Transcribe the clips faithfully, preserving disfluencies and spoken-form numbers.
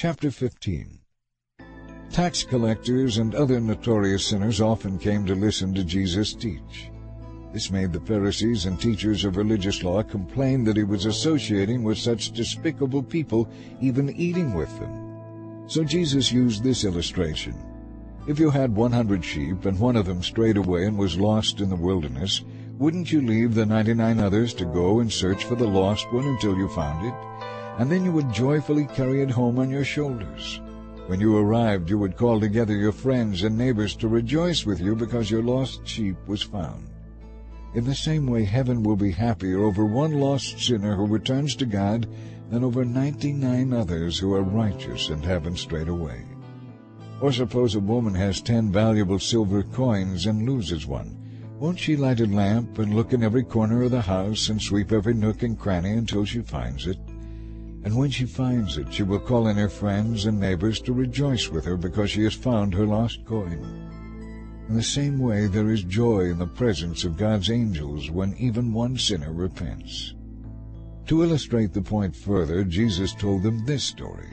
Chapter fifteen. Tax collectors and other notorious sinners often came to listen to Jesus teach. This made the Pharisees and teachers of religious law complain that he was associating with such despicable people, even eating with them. So Jesus used this illustration. If you had one hundred sheep and one of them strayed away and was lost in the wilderness, wouldn't you leave the ninety-nine others to go and search for the lost one until you found it? And then you would joyfully carry it home on your shoulders. When you arrived, you would call together your friends and neighbors to rejoice with you because your lost sheep was found. In the same way, heaven will be happier over one lost sinner who returns to God than over ninety-nine others who are righteous and haven't strayed away. Or suppose a woman has ten valuable silver coins and loses one. Won't she light a lamp and look in every corner of the house and sweep every nook and cranny until she finds it? And when she finds it, she will call in her friends and neighbors to rejoice with her because she has found her lost coin. In the same way, there is joy in the presence of God's angels when even one sinner repents. To illustrate the point further, Jesus told them this story.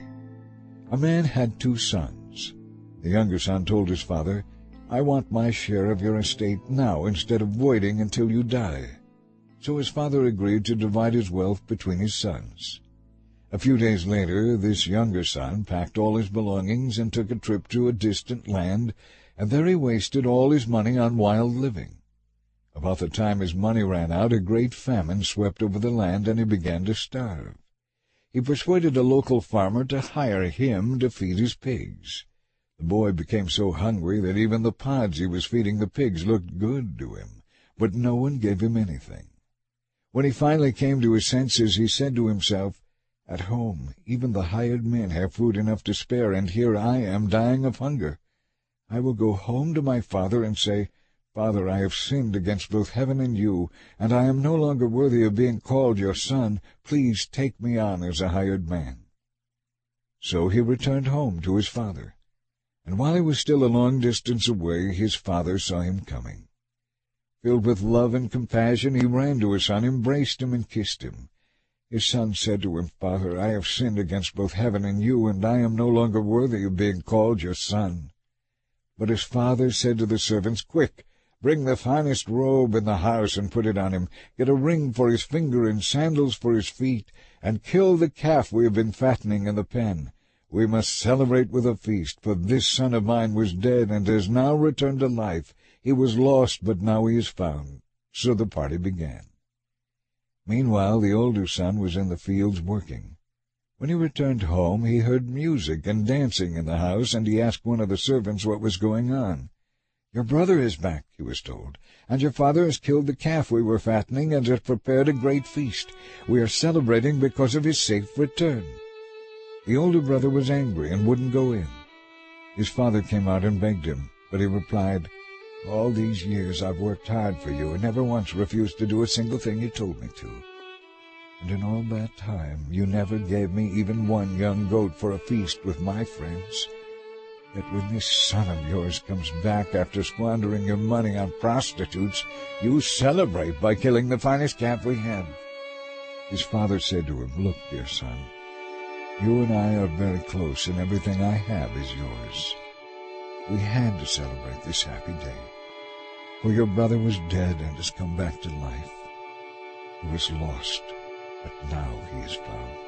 A man had two sons. The younger son told his father, "I want my share of your estate now instead of waiting until you die." So his father agreed to divide his wealth between his sons. A few days later, this younger son packed all his belongings and took a trip to a distant land, and there he wasted all his money on wild living. About the time his money ran out, a great famine swept over the land, and he began to starve. He persuaded a local farmer to hire him to feed his pigs. The boy became so hungry that even the pods he was feeding the pigs looked good to him, but no one gave him anything. When he finally came to his senses, he said to himself, "At home, even the hired men have food enough to spare, and here I am dying of hunger. I will go home to my father and say, 'Father, I have sinned against both heaven and you, and I am no longer worthy of being called your son. Please take me on as a hired man.'" So he returned home to his father. And while he was still a long distance away, his father saw him coming. Filled with love and compassion, he ran to his son, embraced him, and kissed him. His son said to him, "Father, I have sinned against both heaven and you, and I am no longer worthy of being called your son." But his father said to the servants, "Quick, bring the finest robe in the house and put it on him. Get a ring for his finger and sandals for his feet, and kill the calf we have been fattening in the pen. We must celebrate with a feast, for this son of mine was dead and has now returned to life. He was lost, but now he is found." So the party began. Meanwhile, the older son was in the fields working. When he returned home, he heard music and dancing in the house, and he asked one of the servants what was going on. "Your brother is back," he was told, "and your father has killed the calf we were fattening and has prepared a great feast. We are celebrating because of his safe return." The older brother was angry and wouldn't go in. His father came out and begged him, but he replied, "All these years I've worked hard for you and never once refused to do a single thing you told me to. And in all that time you never gave me even one young goat for a feast with my friends. Yet when this son of yours comes back after squandering your money on prostitutes, you celebrate by killing the finest calf we have." His father said to him, "Look, dear son, you and I are very close, and everything I have is yours. We had to celebrate this happy day, for your brother was dead and has come back to life. He was lost, but now he is found."